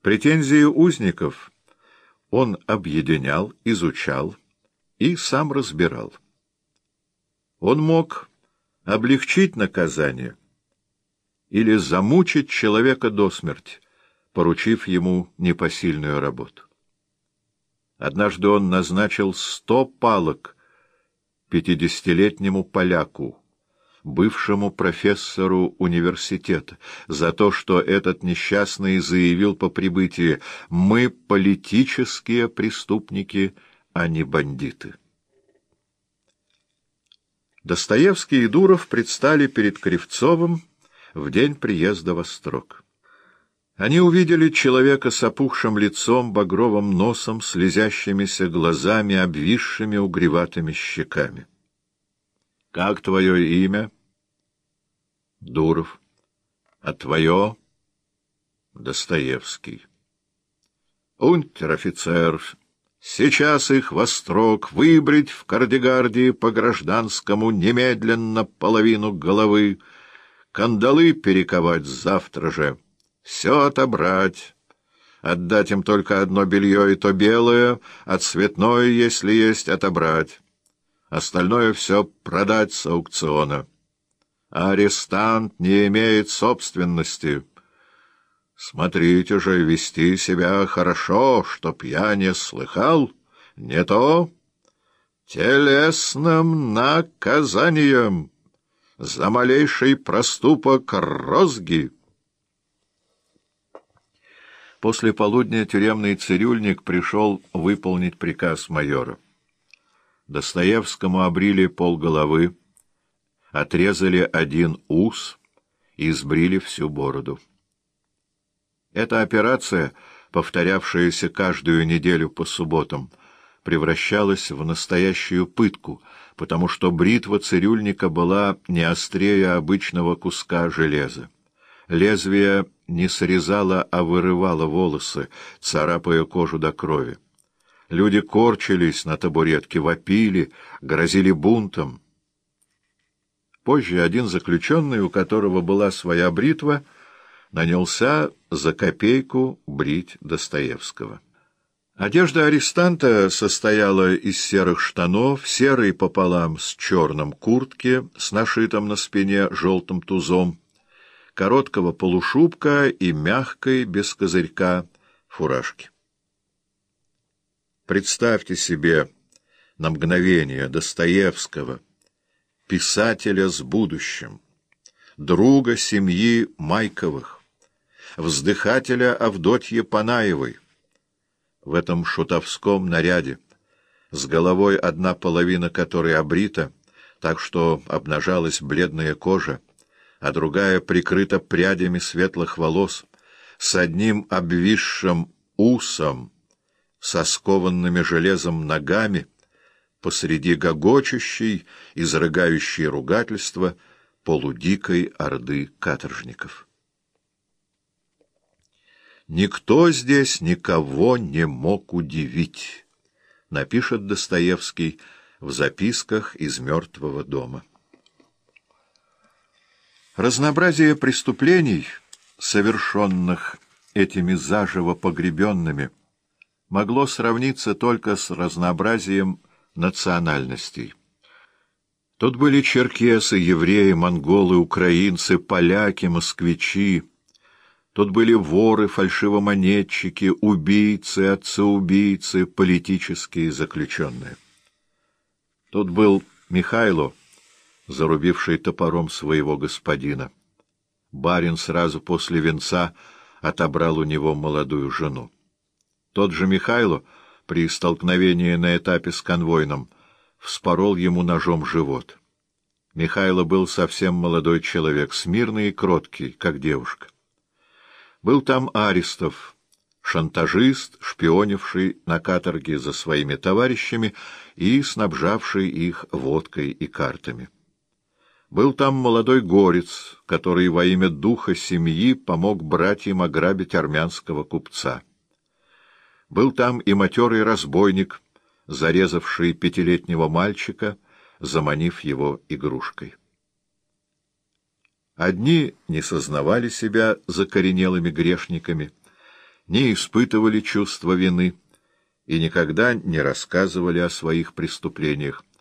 Претензии узников он объединял, изучал и сам разбирал. Он мог облегчить наказание или замучить человека до смерти, поручив ему непосильную работу. Однажды он назначил 100 палок 50-летнему поляку, бывшему профессору университета, за то, что этот несчастный заявил по прибытии: «Мы политические преступники, а не бандиты». Достоевский и Дуров предстали перед Кривцовым в день приезда в Острог. Они увидели человека с опухшим лицом, багровым носом, слезящимися глазами, обвисшими угреватыми щеками. — Как твое имя? — Дуров. — А твое? — Достоевский. — Унтер-офицер, сейчас их в Острог, выбрить в Кардегардии по гражданскому немедленно половину головы, кандалы перековать завтра же. Все отобрать, отдать им только одно белье, и то белое, а цветное, если есть, отобрать. Остальное все продать с аукциона. Арестант не имеет собственности. Смотрите же, вести себя хорошо, чтоб я не слыхал, не то телесным наказанием за малейший проступок розги. После полудня тюремный цирюльник пришел выполнить приказ майора. Достоевскому обрили полголовы, отрезали один ус и сбрили всю бороду. Эта операция, повторявшаяся каждую неделю по субботам, превращалась в настоящую пытку, потому что бритва цирюльника была не острее обычного куска железа. Лезвие не срезало, а вырывало волосы, царапая кожу до крови. Люди корчились на табуретке, вопили, грозили бунтом. Позже один заключенный, у которого была своя бритва, нанялся за копейку брить Достоевского. Одежда арестанта состояла из серых штанов, серой пополам с черным куртки с нашитым на спине желтым тузом, короткого полушубка и мягкой, без козырька, фуражки. Представьте себе на мгновение Достоевского, писателя с будущим, друга семьи Майковых, вздыхателя Авдотьи Панаевой, в этом шутовском наряде, с головой одна половина которой обрита, так что обнажалась бледная кожа, а другая прикрыта прядями светлых волос, с одним обвисшим усом, со скованными железом ногами, посреди гогочущей, изрыгающей ругательства полудикой орды каторжников. «Никто здесь никого не мог удивить», — напишет Достоевский в записках из «Мертвого дома». Разнообразие преступлений, совершенных этими заживо погребенными, могло сравниться только с разнообразием национальностей. Тут были черкесы, евреи, монголы, украинцы, поляки, москвичи. Тут были воры, фальшивомонетчики, убийцы, отцы-убийцы, политические заключенные. Тут был Михайло, зарубивший топором своего господина. Барин сразу после венца отобрал у него молодую жену. Тот же Михайло при столкновении на этапе с конвойным вспорол ему ножом живот. Михайло был совсем молодой человек, смирный и кроткий, как девушка. Был там Аристов, шантажист, шпионивший на каторге за своими товарищами и снабжавший их водкой и картами. Был там молодой горец, который во имя духа семьи помог братьям ограбить армянского купца. Был там и матерый разбойник, зарезавший 5-летнего мальчика, заманив его игрушкой. Одни не сознавали себя закоренелыми грешниками, не испытывали чувства вины и никогда не рассказывали о своих преступлениях,